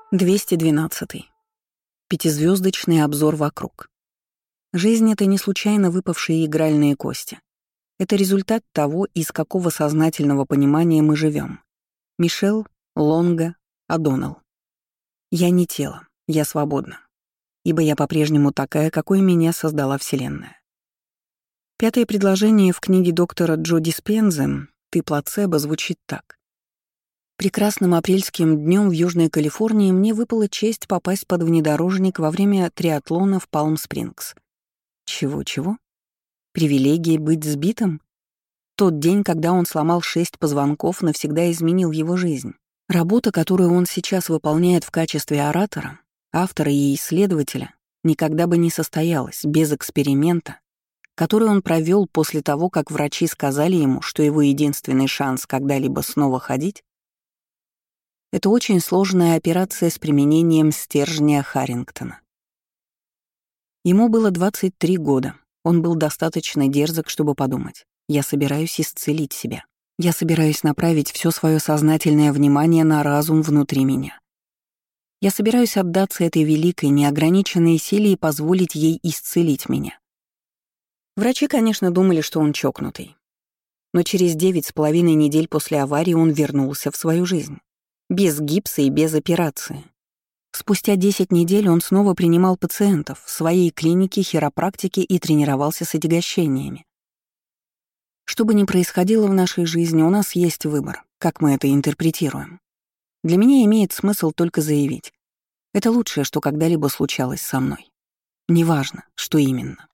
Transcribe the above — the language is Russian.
212. Пятизвездочный обзор вокруг. Жизнь — это не случайно выпавшие игральные кости. Это результат того, из какого сознательного понимания мы живем. Мишель, Лонга, О'Доннелл. Я не тело, я свободна. Ибо я по-прежнему такая, какой меня создала Вселенная. Пятое предложение в книге доктора Джо Диспензы «Ты плацебо» звучит так. Прекрасным апрельским днем в Южной Калифорнии мне выпала честь попасть под внедорожник во время триатлона в Палм-Спрингс. Чего-чего? Привилегии быть сбитым? Тот день, когда он сломал 6 позвонков, навсегда изменил его жизнь. Работа, которую он сейчас выполняет в качестве оратора, автора и исследователя, никогда бы не состоялась без эксперимента, который он провел после того, как врачи сказали ему, что его единственный шанс когда-либо снова ходить — это очень сложная операция с применением стержня Харрингтона. Ему было 23 года. Он был достаточно дерзок, чтобы подумать: я собираюсь исцелить себя. Я собираюсь направить все свое сознательное внимание на разум внутри меня. Я собираюсь отдаться этой великой, неограниченной силе и позволить ей исцелить меня. Врачи, конечно, думали, что он чокнутый. Но через 9,5 недель после аварии он вернулся в свою жизнь. Без гипса и без операции. Спустя 10 недель он снова принимал пациентов в своей клинике хиропрактики и тренировался с отягощениями. Что бы ни происходило в нашей жизни, у нас есть выбор, как мы это интерпретируем. Для меня имеет смысл только заявить: это лучшее, что когда-либо случалось со мной. Неважно, что именно.